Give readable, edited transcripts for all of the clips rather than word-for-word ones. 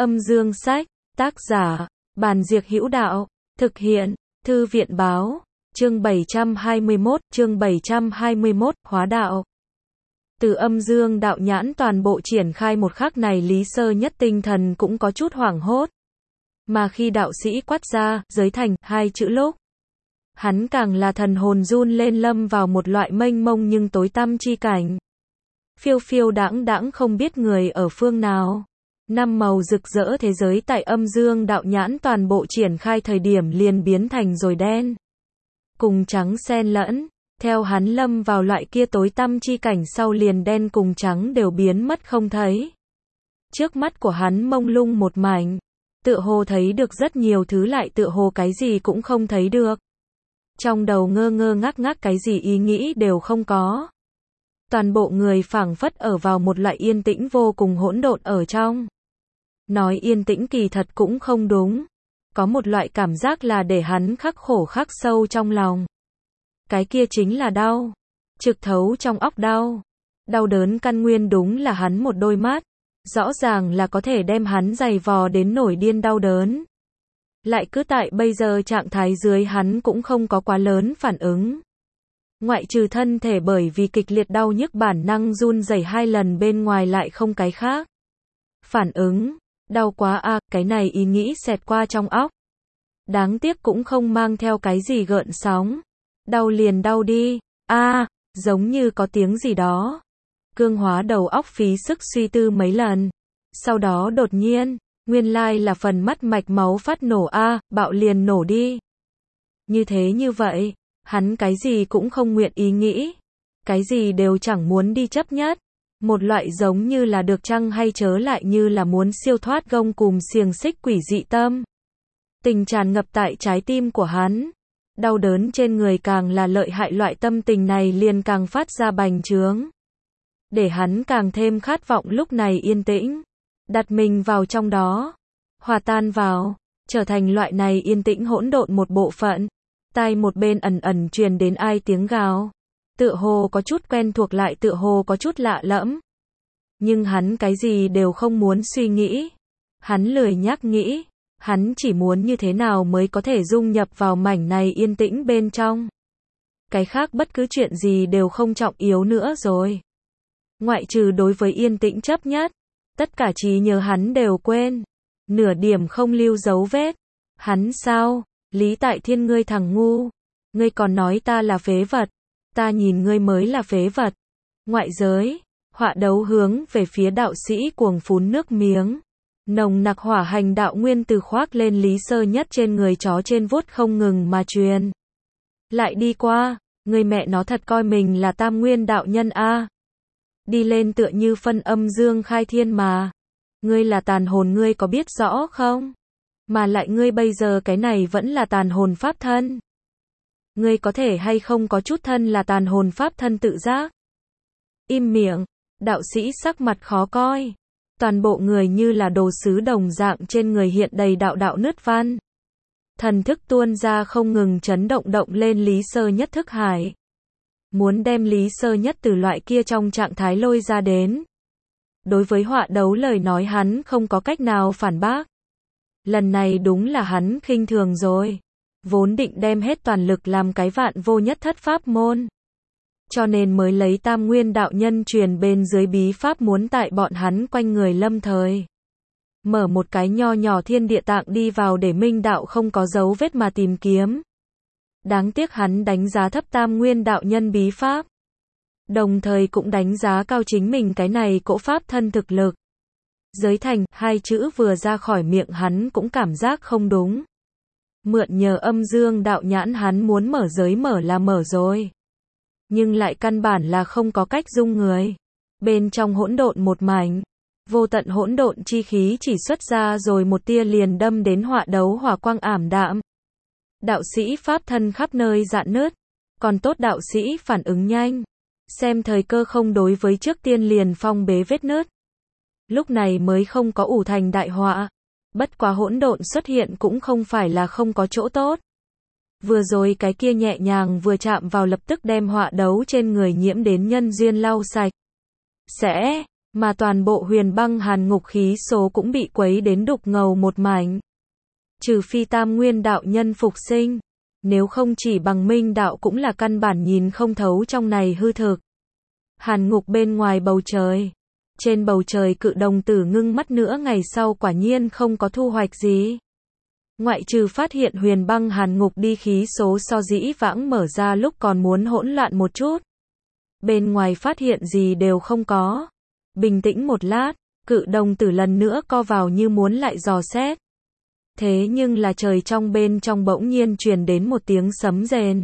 Âm dương sách, tác giả, Bàn Diệc Hữu Đạo, thực hiện, Thư viện báo, chương 721, hóa đạo. Từ âm dương đạo nhãn toàn bộ triển khai một khắc này Lý Sơ Nhất tinh thần cũng có chút hoảng hốt. Mà khi đạo sĩ quát ra, giới thành, hai chữ lúc, hắn càng là thần hồn run lên lâm vào một loại mênh mông nhưng tối tăm chi cảnh. Phiêu phiêu đãng đãng không biết người ở phương nào. Năm màu rực rỡ thế giới tại âm dương đạo nhãn toàn bộ triển khai thời điểm liền biến thành rồi đen. Cùng trắng xen lẫn, theo hắn lâm vào loại kia tối tăm chi cảnh sau liền đen cùng trắng đều biến mất không thấy. Trước mắt của hắn mông lung một mảnh, tựa hồ thấy được rất nhiều thứ lại tựa hồ cái gì cũng không thấy được. Trong đầu ngơ ngơ ngác ngác cái gì ý nghĩ đều không có. Toàn bộ người phảng phất ở vào một loại yên tĩnh vô cùng hỗn độn ở trong. Nói yên tĩnh kỳ thật cũng không đúng. Có một loại cảm giác là để hắn khắc khổ khắc sâu trong lòng. Cái kia chính là đau. Trực thấu trong óc đau. Đau đớn căn nguyên đúng là hắn một đôi mắt. Rõ ràng là có thể đem hắn giày vò đến nổi điên đau đớn. Lại cứ tại bây giờ trạng thái dưới hắn cũng không có quá lớn phản ứng. Ngoại trừ thân thể bởi vì kịch liệt đau nhức bản năng run rẩy 2 lần bên ngoài lại không cái khác. Phản ứng, đau quá a, cái này ý nghĩ xẹt qua trong óc. Đáng tiếc cũng không mang theo cái gì gợn sóng. Đau liền đau đi, giống như có tiếng gì đó. Cương hóa đầu óc phí sức suy tư mấy lần. Sau đó đột nhiên, nguyên lai là phần mắt mạch máu phát nổ bạo liền nổ đi. Như thế như vậy, hắn cái gì cũng không nguyện ý nghĩ. Cái gì đều chẳng muốn đi chấp nhất. Một loại giống như là được chăng hay chớ lại như là muốn siêu thoát gông cùm xiềng xích quỷ dị tâm. Tình tràn ngập tại trái tim của hắn. Đau đớn trên người càng là lợi hại loại tâm tình này liền càng phát ra bành trướng. Để hắn càng thêm khát vọng lúc này yên tĩnh. Đặt mình vào trong đó. Hòa tan vào. Trở thành loại này yên tĩnh hỗn độn một bộ phận. Tai một bên ẩn ẩn truyền đến ai tiếng gào. Tựa hồ có chút quen thuộc lại tựa hồ có chút lạ lẫm. Nhưng hắn cái gì đều không muốn suy nghĩ. Hắn lười nhác nghĩ. Hắn chỉ muốn như thế nào mới có thể dung nhập vào mảnh này yên tĩnh bên trong. Cái khác bất cứ chuyện gì đều không trọng yếu nữa rồi. Ngoại trừ đối với yên tĩnh chấp nhất. Tất cả trí nhớ hắn đều quên. Nửa điểm không lưu dấu vết. Hắn sao? Lý Tại Thiên ngươi thằng ngu. Ngươi còn nói ta là phế vật. Ta nhìn ngươi mới là phế vật. Ngoại giới, họa đấu hướng về phía đạo sĩ cuồng phún nước miếng. Nồng nặc hỏa hành đạo nguyên từ khoác lên Lý Sơ Nhất trên người chó trên vuốt không ngừng mà truyền. Lại đi qua, người mẹ nó thật coi mình là tam nguyên đạo nhân Đi lên tựa như phân âm dương khai thiên mà. Ngươi là tàn hồn ngươi có biết rõ không? Mà lại ngươi bây giờ cái này vẫn là tàn hồn pháp thân. Ngươi có thể hay không có chút thân là tàn hồn pháp thân tự giác? Im miệng, đạo sĩ sắc mặt khó coi. Toàn bộ người như là đồ sứ đồng dạng trên người hiện đầy đạo đạo nứt văn. Thần thức tuôn ra không ngừng chấn động lên Lý Sơ Nhất thức hải. Muốn đem Lý Sơ Nhất từ loại kia trong trạng thái lôi ra đến. Đối với họa đấu lời nói hắn không có cách nào phản bác. Lần này đúng là hắn khinh thường rồi. Vốn định đem hết toàn lực làm cái vạn vô nhất thất pháp môn. Cho nên mới lấy tam nguyên đạo nhân truyền bên dưới bí pháp muốn tại bọn hắn quanh người lâm thời. Mở một cái nho nhỏ thiên địa tạng đi vào để minh đạo không có dấu vết mà tìm kiếm. Đáng tiếc hắn đánh giá thấp tam nguyên đạo nhân bí pháp. Đồng thời cũng đánh giá cao chính mình cái này cỗ pháp thân thực lực. Giới thành, hai chữ vừa ra khỏi miệng hắn cũng cảm giác không đúng. Mượn nhờ âm dương đạo nhãn hắn muốn mở giới mở là mở rồi. Nhưng lại căn bản là không có cách dung người. Bên trong hỗn độn một mảnh. Vô tận hỗn độn chi khí chỉ xuất ra rồi một tia liền đâm đến họa đấu hỏa quang ảm đạm. Đạo sĩ pháp thân khắp nơi rạn nứt. Còn tốt đạo sĩ phản ứng nhanh. Xem thời cơ không đối với trước tiên liền phong bế vết nứt. Lúc này mới không có ủ thành đại họa. Bất quá hỗn độn xuất hiện cũng không phải là không có chỗ tốt. Vừa rồi cái kia nhẹ nhàng vừa chạm vào lập tức đem họa đấu trên người nhiễm đến nhân duyên lau sạch. Mà toàn bộ huyền băng hàn ngục khí số cũng bị quấy đến đục ngầu một mảnh. Trừ phi tam nguyên đạo nhân phục sinh. Nếu không chỉ bằng minh đạo cũng là căn bản nhìn không thấu trong này hư thực. Hàn ngục bên ngoài bầu trời. Trên bầu trời cự đồng tử ngưng mắt nữa ngày sau quả nhiên không có thu hoạch gì. Ngoại trừ phát hiện huyền băng hàn ngục đi khí số so dĩ vãng mở ra lúc còn muốn hỗn loạn một chút. Bên ngoài phát hiện gì đều không có. Bình tĩnh một lát, cự đồng tử lần nữa co vào như muốn lại dò xét. Thế nhưng là trời trong bên trong bỗng nhiên truyền đến một tiếng sấm rền.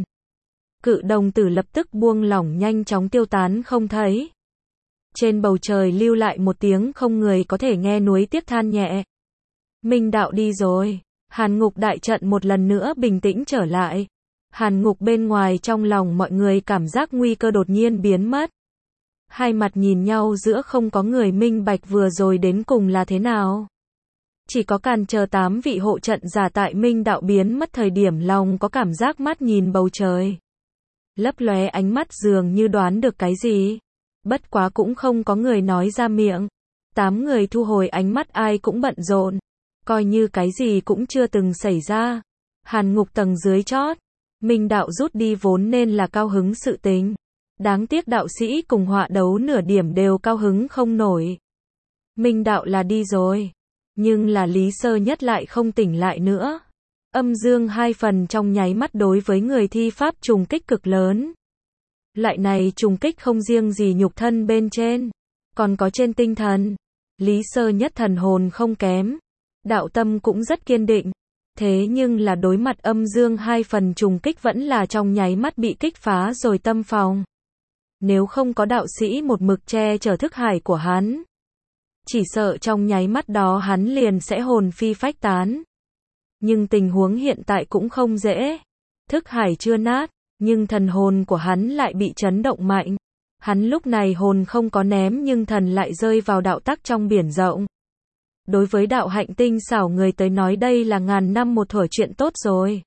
Cự đồng tử lập tức buông lỏng nhanh chóng tiêu tán không thấy. Trên bầu trời lưu lại một tiếng không người có thể nghe nuối tiếc than nhẹ. Minh đạo đi rồi. Hàn ngục đại trận một lần nữa bình tĩnh trở lại. Hàn ngục bên ngoài trong lòng mọi người cảm giác nguy cơ đột nhiên biến mất. Hai mặt nhìn nhau giữa không có người minh bạch vừa rồi đến cùng là thế nào. Chỉ có Càn chờ 8 vị hộ trận giả tại minh đạo biến mất thời điểm lòng có cảm giác mắt nhìn bầu trời. Lấp lóe ánh mắt dường như đoán được cái gì. Bất quá cũng không có người nói ra miệng. 8 người thu hồi ánh mắt ai cũng bận rộn. Coi như cái gì cũng chưa từng xảy ra. Hàn ngục tầng dưới chót. Minh đạo rút đi vốn nên là cao hứng sự tình. Đáng tiếc đạo sĩ cùng họa đấu nửa điểm đều cao hứng không nổi. Minh đạo là đi rồi. Nhưng là Lý Sơ Nhất lại không tỉnh lại nữa. Âm dương hai phần trong nháy mắt đối với người thi pháp trùng kích cực lớn. Loại này trùng kích không riêng gì nhục thân bên trên. Còn có trên tinh thần. Lý Sơ Nhất thần hồn không kém. Đạo tâm cũng rất kiên định. Thế nhưng là đối mặt âm dương hai phần trùng kích vẫn là trong nháy mắt bị kích phá rồi tâm phòng. Nếu không có đạo sĩ một mực che chở thức hải của hắn. Chỉ sợ trong nháy mắt đó hắn liền sẽ hồn phi phách tán. Nhưng tình huống hiện tại cũng không dễ. Thức hải chưa nát, nhưng thần hồn của hắn lại bị chấn động mạnh. Hắn lúc này hồn không có ném nhưng thần lại rơi vào đạo tắc trong biển rộng. Đối với đạo hạnh tinh xảo người tới nói đây là ngàn năm một thuở chuyện tốt rồi.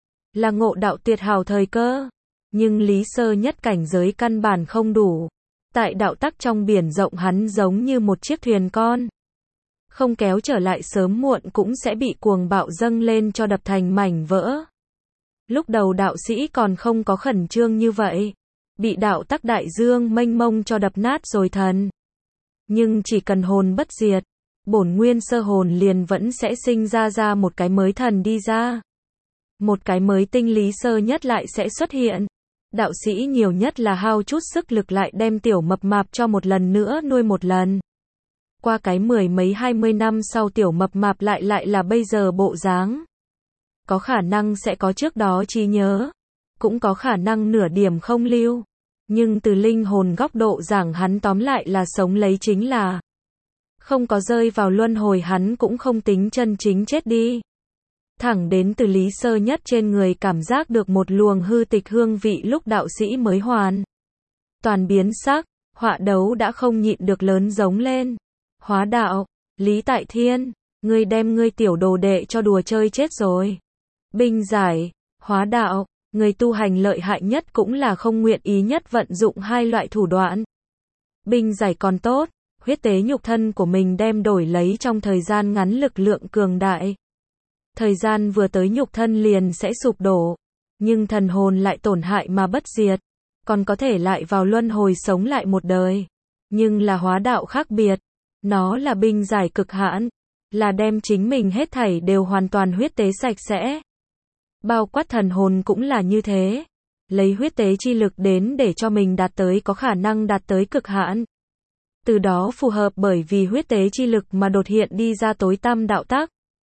Là ngộ đạo tuyệt hảo thời cơ. Nhưng Lý Sơ Nhất cảnh giới căn bản không đủ. Tại đạo tắc trong biển rộng hắn giống như một chiếc thuyền con. Không kéo trở lại sớm muộn cũng sẽ bị cuồng bạo dâng lên cho đập thành mảnh vỡ. Lúc đầu đạo sĩ còn không có khẩn trương như vậy. Bị đạo tắc đại dương mênh mông cho đập nát rồi thần. Nhưng chỉ cần hồn bất diệt. Bổn nguyên sơ hồn liền vẫn sẽ sinh ra một cái mới thần đi ra. Một cái mới tinh Lý Sơ Nhất lại sẽ xuất hiện. Đạo sĩ nhiều nhất là hao chút sức lực lại đem tiểu mập mạp cho một lần nữa nuôi một lần. Qua cái 10 mấy 20 năm sau tiểu mập mạp lại là bây giờ bộ dáng. Có khả năng sẽ có trước đó trí nhớ. Cũng có khả năng nửa điểm không lưu. Nhưng từ linh hồn góc độ giảng hắn tóm lại là sống lấy chính là. Không có rơi vào luân hồi hắn cũng không tính chân chính chết đi. Thẳng đến từ Lý Sơ Nhất trên người cảm giác được một luồng hư tịch hương vị lúc đạo sĩ mới hoàn. Toàn biến sắc, họa đấu đã không nhịn được lớn giống lên. Hóa đạo, Lý Tại Thiên, ngươi đem ngươi tiểu đồ đệ cho đùa chơi chết rồi. Binh giải, hóa đạo, người tu hành lợi hại nhất cũng là không nguyện ý nhất vận dụng hai loại thủ đoạn. Binh giải còn tốt, huyết tế nhục thân của mình đem đổi lấy trong thời gian ngắn lực lượng cường đại. Thời gian vừa tới nhục thân liền sẽ sụp đổ, nhưng thần hồn lại tổn hại mà bất diệt, còn có thể lại vào luân hồi sống lại một đời. Nhưng là hóa đạo khác biệt, nó là binh giải cực hãn, là đem chính mình hết thảy đều hoàn toàn huyết tế sạch sẽ. Bao quát thần hồn cũng là như thế, lấy huyết tế chi lực đến để cho mình đạt tới có khả năng đạt tới cực hãn. Từ đó phù hợp bởi vì huyết tế chi lực mà đột hiện đi ra tối tăm đạo tắc.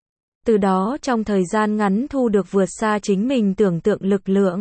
Từ đó trong thời gian ngắn thu được vượt xa chính mình tưởng tượng lực lượng.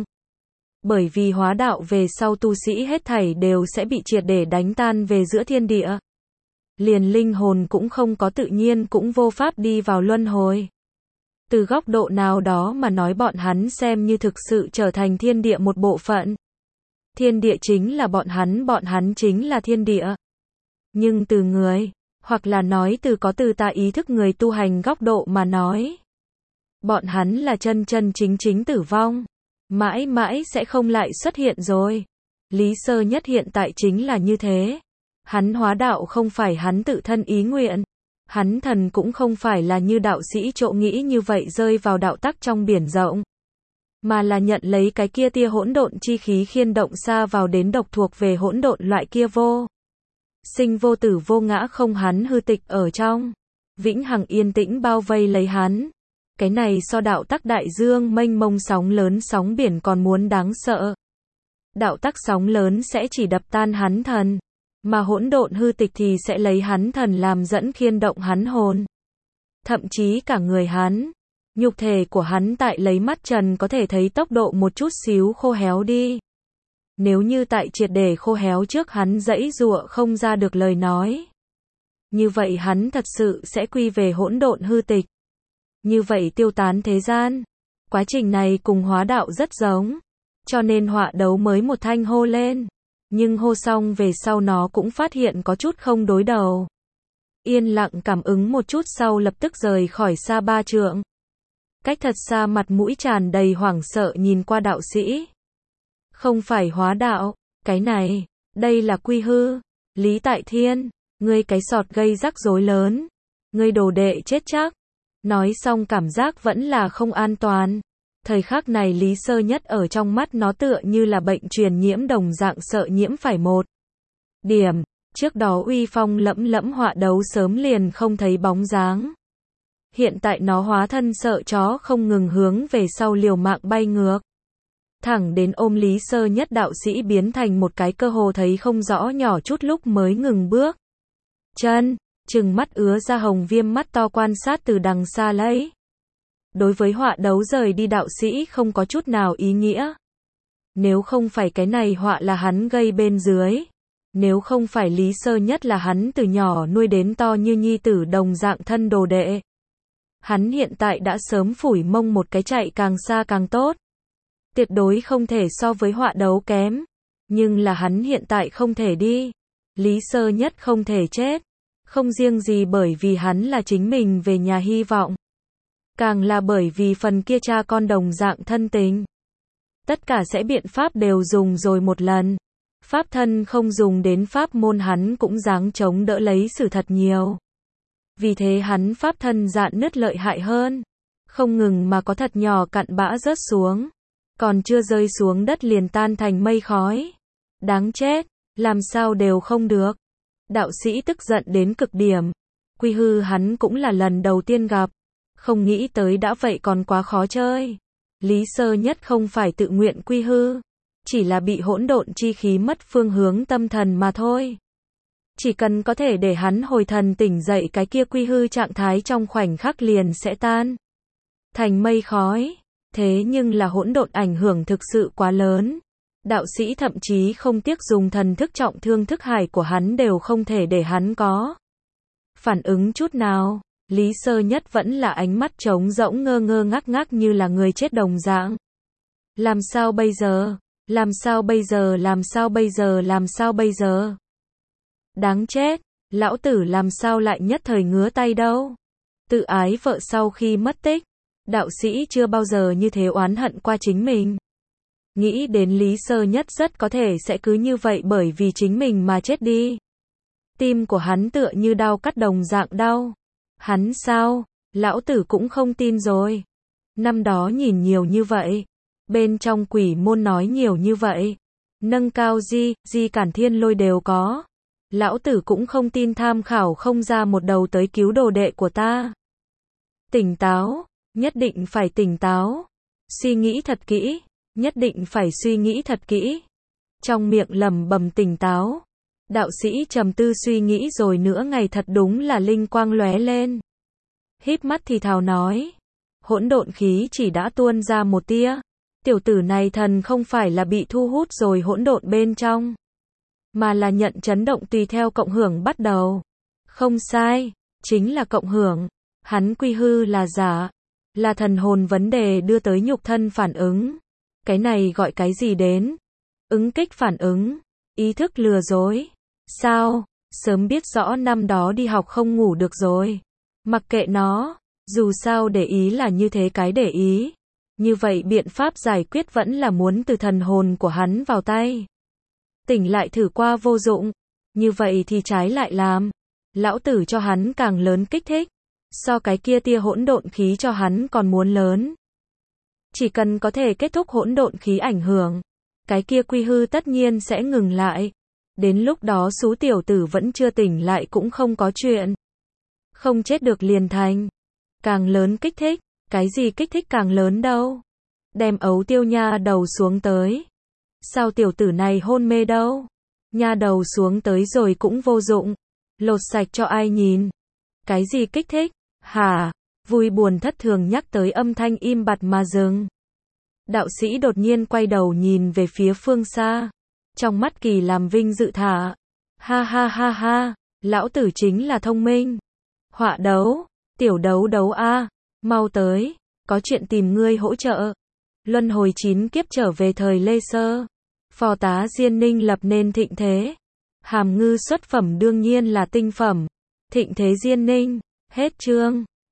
Bởi vì hóa đạo về sau tu sĩ hết thảy đều sẽ bị triệt để đánh tan về giữa thiên địa. Liền linh hồn cũng không có tự nhiên cũng vô pháp đi vào luân hồi. Từ góc độ nào đó mà nói bọn hắn xem như thực sự trở thành thiên địa một bộ phận. Thiên địa chính là bọn hắn chính là thiên địa. Nhưng từ người, hoặc là nói từ ta ý thức người tu hành góc độ mà nói. Bọn hắn là chân chính tử vong. Mãi mãi sẽ không lại xuất hiện rồi. Lý Sơ Nhất hiện tại chính là như thế. Hắn hóa đạo không phải hắn tự thân ý nguyện. Hắn thần cũng không phải là như đạo sĩ trộ nghĩ như vậy rơi vào đạo tắc trong biển rộng. Mà là nhận lấy cái kia tia hỗn độn chi khí khiên động xa vào đến độc thuộc về hỗn độn loại kia vô sinh vô tử vô ngã không hắn hư tịch ở trong. Vĩnh hằng yên tĩnh bao vây lấy hắn. Cái này so đạo tắc đại dương mênh mông sóng lớn sóng biển còn muốn đáng sợ. Đạo tắc sóng lớn sẽ chỉ đập tan hắn thần. Mà hỗn độn hư tịch thì sẽ lấy hắn thần làm dẫn khiên động hắn hồn. Thậm chí cả người hắn. Nhục thể của hắn tại lấy mắt trần có thể thấy tốc độ một chút xíu khô héo đi. Nếu như tại triệt để khô héo trước hắn giãy giụa không ra được lời nói. Như vậy hắn thật sự sẽ quy về hỗn độn hư tịch. Như vậy tiêu tán thế gian. Quá trình này cùng hóa đạo rất giống. Cho nên họa đấu mới một thanh hô lên. Nhưng hô xong về sau nó cũng phát hiện có chút không đối đầu. Yên lặng cảm ứng một chút sau lập tức rời khỏi xa 3 trượng. Cách thật xa mặt mũi tràn đầy hoảng sợ nhìn qua đạo sĩ. Không phải hóa đạo, cái này, đây là quy hư. Lý Tại Thiên, ngươi cái sọt gây rắc rối lớn. Ngươi đồ đệ chết chắc. Nói xong cảm giác vẫn là không an toàn. Thời khắc này Lý Sơ Nhất ở trong mắt nó tựa như là bệnh truyền nhiễm đồng dạng sợ nhiễm phải một điểm. Trước đó uy phong lẫm lẫm họa đấu sớm liền không thấy bóng dáng. Hiện tại nó hóa thân sợ chó không ngừng hướng về sau liều mạng bay ngược. Thẳng đến ôm Lý Sơ Nhất đạo sĩ biến thành một cái cơ hồ thấy không rõ nhỏ chút lúc mới ngừng bước. Chân, trừng mắt ứa ra hồng viêm mắt to quan sát từ đằng xa lấy. Đối với họa đấu rời đi đạo sĩ không có chút nào ý nghĩa. Nếu không phải cái này họa là hắn gây bên dưới. Nếu không phải Lý Sơ Nhất là hắn từ nhỏ nuôi đến to như nhi tử đồng dạng thân đồ đệ. Hắn hiện tại đã sớm phủi mông một cái chạy càng xa càng tốt. Tuyệt đối không thể so với họa đấu kém. Nhưng là hắn hiện tại không thể đi. Lý Sơ Nhất không thể chết. Không riêng gì bởi vì hắn là chính mình về nhà hy vọng. Càng là bởi vì phần kia cha con đồng dạng thân tình. Tất cả sẽ biện pháp đều dùng rồi một lần. Pháp thân không dùng đến pháp môn hắn cũng dáng chống đỡ lấy sự thật nhiều. Vì thế hắn pháp thân dạn nứt lợi hại hơn. Không ngừng mà có thật nhỏ cặn bã rớt xuống. Còn chưa rơi xuống đất liền tan thành mây khói. Đáng chết, làm sao đều không được. Đạo sĩ tức giận đến cực điểm. Quy hư hắn cũng là lần đầu tiên gặp. Không nghĩ tới đã vậy còn quá khó chơi. Lý Sơ Nhất không phải tự nguyện quy hư. Chỉ là bị hỗn độn chi khí mất phương hướng tâm thần mà thôi. Chỉ cần có thể để hắn hồi thần tỉnh dậy cái kia quy hư trạng thái trong khoảnh khắc liền sẽ tan thành mây khói. Thế nhưng là hỗn độn ảnh hưởng thực sự quá lớn. Đạo sĩ thậm chí không tiếc dùng thần thức trọng thương thức hải của hắn đều không thể để hắn có phản ứng chút nào. Lý Sơ Nhất vẫn là ánh mắt trống rỗng ngơ ngơ ngác ngác như là người chết đồng dạng. Làm sao bây giờ? Làm sao bây giờ? Làm sao bây giờ? Làm sao bây giờ? Đáng chết, lão tử làm sao lại nhất thời ngứa tay đâu? Tự ái vợ sau khi mất tích, đạo sĩ chưa bao giờ như thế oán hận qua chính mình. Nghĩ đến Lý Sơ Nhất rất có thể sẽ cứ như vậy bởi vì chính mình mà chết đi. Tim của hắn tựa như đau cắt đồng dạng đau. Hắn sao? Lão tử cũng không tin rồi. Năm đó nhìn nhiều như vậy. Bên trong quỷ môn nói nhiều như vậy. Nâng cao di cản thiên lôi đều có. Lão tử cũng không tin tham khảo không ra một đầu tới cứu đồ đệ của ta. Tỉnh táo, nhất định phải tỉnh táo. Suy nghĩ thật kỹ, nhất định phải suy nghĩ thật kỹ. Trong miệng lẩm bẩm tỉnh táo. Đạo sĩ trầm tư suy nghĩ rồi nửa ngày thật đúng là linh quang lóe lên. Híp mắt thì thào nói. Hỗn độn khí chỉ đã tuôn ra một tia. Tiểu tử này thần không phải là bị thu hút rồi hỗn độn bên trong. Mà là nhận chấn động tùy theo cộng hưởng bắt đầu. Không sai, chính là cộng hưởng. Hắn quy hư là giả. Là thần hồn vấn đề đưa tới nhục thân phản ứng. Cái này gọi cái gì đến? Ứng kích phản ứng. Ý thức lừa dối. Sao? Sớm biết rõ năm đó đi học không ngủ được rồi. Mặc kệ nó. Dù sao để ý là như thế cái để ý. Như vậy biện pháp giải quyết vẫn là muốn từ thần hồn của hắn vào tay. Tỉnh lại thử qua vô dụng. Như vậy thì trái lại làm. Lão tử cho hắn càng lớn kích thích. So cái kia tia hỗn độn khí cho hắn còn muốn lớn. Chỉ cần có thể kết thúc hỗn độn khí ảnh hưởng, cái kia quy hư tất nhiên sẽ ngừng lại. Đến lúc đó xú tiểu tử vẫn chưa tỉnh lại cũng không có chuyện. Không chết được liền thành. Càng lớn kích thích, cái gì kích thích càng lớn đâu. Đem ấu tiêu nha đầu xuống tới. Sao tiểu tử này hôn mê đâu? Nha đầu xuống tới rồi cũng vô dụng. Lột sạch cho ai nhìn. Cái gì kích thích? Hả? Vui buồn thất thường nhắc tới âm thanh im bặt mà dừng. Đạo sĩ đột nhiên quay đầu nhìn về phía phương xa. Trong mắt kỳ làm vinh dự thả. Ha ha ha ha, lão tử chính là thông minh. Họa đấu, tiểu đấu đấu a, mau tới, có chuyện tìm ngươi hỗ trợ. Luân hồi 9 kiếp trở về thời Lê Sơ. Phò tá Diên Ninh lập nên thịnh thế. Hàm ngư xuất phẩm đương nhiên là tinh phẩm. Thịnh thế Diên Ninh, hết chương.